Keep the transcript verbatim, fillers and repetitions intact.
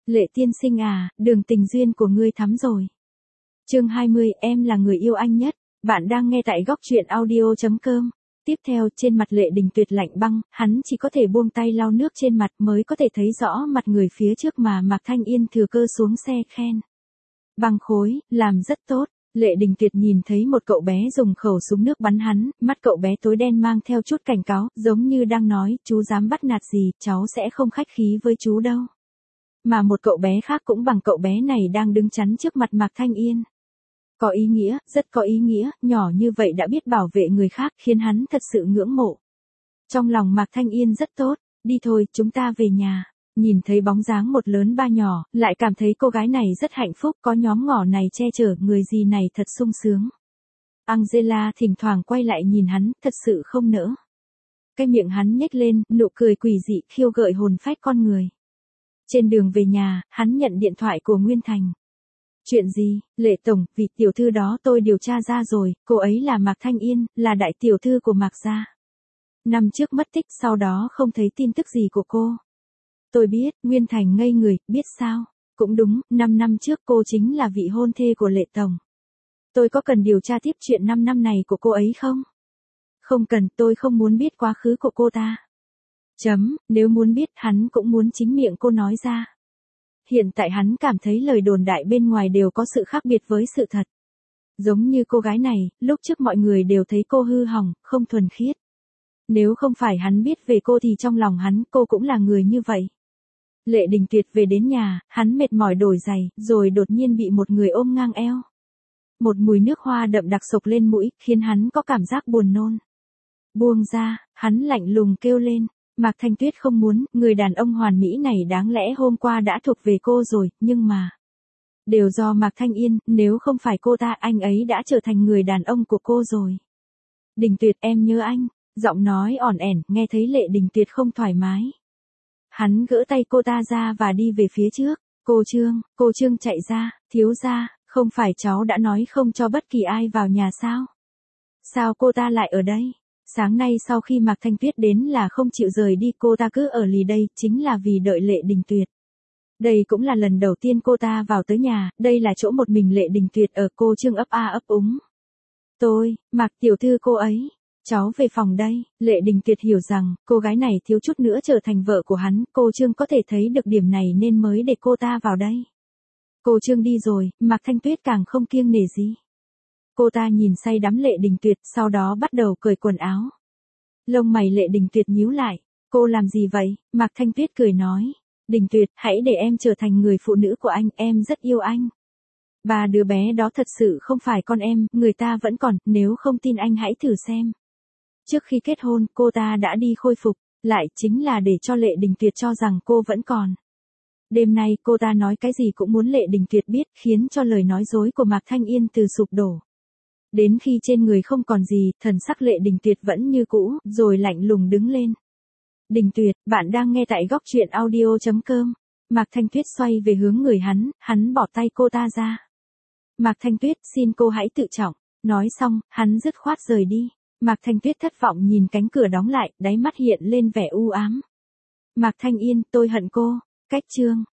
Lệ tiên sinh à, đường tình duyên của ngươi thắm rồi. Chương hai mươi, em là người yêu anh nhất. Bạn đang nghe tại góc truyện audio chấm com. Tiếp theo, trên mặt Lệ Đình Tuyệt lạnh băng, hắn chỉ có thể buông tay lau nước trên mặt mới có thể thấy rõ mặt người phía trước mà Mạc Thanh Yên thừa cơ xuống xe khen. Băng khối, làm rất tốt. Lệ Đình Tuyệt nhìn thấy một cậu bé dùng khẩu súng nước bắn hắn, mắt cậu bé tối đen mang theo chút cảnh cáo, giống như đang nói, chú dám bắt nạt gì, cháu sẽ không khách khí với chú đâu. Mà một cậu bé khác cũng bằng cậu bé này đang đứng chắn trước mặt Mạc Thanh Yên. Có ý nghĩa, rất có ý nghĩa, nhỏ như vậy đã biết bảo vệ người khác khiến hắn thật sự ngưỡng mộ. Trong lòng Mạc Thanh Yên rất tốt, đi thôi, chúng ta về nhà. Nhìn thấy bóng dáng một lớn ba nhỏ, lại cảm thấy cô gái này rất hạnh phúc, có nhóm ngỏ này che chở, người gì này thật sung sướng. Angela thỉnh thoảng quay lại nhìn hắn, thật sự không nỡ. Cái miệng hắn nhếch lên, nụ cười quỷ dị khiêu gợi hồn phách con người. Trên đường về nhà, hắn nhận điện thoại của Nguyên Thành. Chuyện gì, Lệ Tổng, vị tiểu thư đó tôi điều tra ra rồi, cô ấy là Mạc Thanh Yên, là đại tiểu thư của Mạc gia. Năm trước mất tích, sau đó không thấy tin tức gì của cô. Tôi biết, Nguyên Thành ngây người, biết sao? Cũng đúng, năm năm trước cô chính là vị hôn thê của Lệ Tổng. Tôi có cần điều tra tiếp chuyện năm năm này của cô ấy không? Không cần, tôi không muốn biết quá khứ của cô ta. Chấm, nếu muốn biết hắn cũng muốn chính miệng cô nói ra. Hiện tại hắn cảm thấy lời đồn đại bên ngoài đều có sự khác biệt với sự thật. Giống như cô gái này, lúc trước mọi người đều thấy cô hư hỏng, không thuần khiết. Nếu không phải hắn biết về cô thì trong lòng hắn cô cũng là người như vậy. Lệ Đình Tuyệt về đến nhà, hắn mệt mỏi đổi giày, rồi đột nhiên bị một người ôm ngang eo. Một mùi nước hoa đậm đặc sộc lên mũi, khiến hắn có cảm giác buồn nôn. Buông ra, hắn lạnh lùng kêu lên. Mạc Thanh Tuyết không muốn, người đàn ông hoàn mỹ này đáng lẽ hôm qua đã thuộc về cô rồi, nhưng mà... Đều do Mạc Thanh Yên, nếu không phải cô ta anh ấy đã trở thành người đàn ông của cô rồi. Đình Tuyệt em nhớ anh, giọng nói ỏn ẻn, nghe thấy Lệ Đình Tuyệt không thoải mái. Hắn gỡ tay cô ta ra và đi về phía trước, cô Trương, cô Trương chạy ra, thiếu gia, không phải cháu đã nói không cho bất kỳ ai vào nhà sao? Sao cô ta lại ở đây? Sáng nay sau khi Mạc Thanh Tuyết đến là không chịu rời đi, cô ta cứ ở lì đây, chính là vì đợi Lệ Đình Tuyệt. Đây cũng là lần đầu tiên cô ta vào tới nhà, đây là chỗ một mình Lệ Đình Tuyệt ở, cô Trương ấp a ấp úng. Tôi, Mạc tiểu thư cô ấy, cháu về phòng đây. Lệ Đình Tuyệt hiểu rằng, cô gái này thiếu chút nữa trở thành vợ của hắn, cô Trương có thể thấy được điểm này nên mới để cô ta vào đây. Cô Trương đi rồi, Mạc Thanh Tuyết càng không kiêng nể gì. Cô ta nhìn say đắm Lệ Đình Tuyệt, sau đó bắt đầu cởi quần áo. Lông mày Lệ Đình Tuyệt nhíu lại, cô làm gì vậy? Mạc Thanh Tuyết cười nói, Đình Tuyệt, hãy để em trở thành người phụ nữ của anh, em rất yêu anh. Ba đứa bé đó thật sự không phải con em, người ta vẫn còn, nếu không tin anh hãy thử xem. Trước khi kết hôn, cô ta đã đi khôi phục, lại chính là để cho Lệ Đình Tuyệt cho rằng cô vẫn còn. Đêm nay cô ta nói cái gì cũng muốn Lệ Đình Tuyệt biết, khiến cho lời nói dối của Mạc Thanh Yên từ sụp đổ. Đến khi trên người không còn gì, thần sắc Lệ Đình Tuyệt vẫn như cũ, rồi lạnh lùng đứng lên. Đình Tuyệt, bạn đang nghe tại góc truyện audio chấm com. Mạc Thanh Tuyết xoay về hướng người hắn, hắn bỏ tay cô ta ra. Mạc Thanh Tuyết, xin cô hãy tự trọng. Nói xong, hắn dứt khoát rời đi. Mạc Thanh Tuyết thất vọng nhìn cánh cửa đóng lại, đáy mắt hiện lên vẻ u ám. Mạc Thanh Yên, tôi hận cô. Cách chương.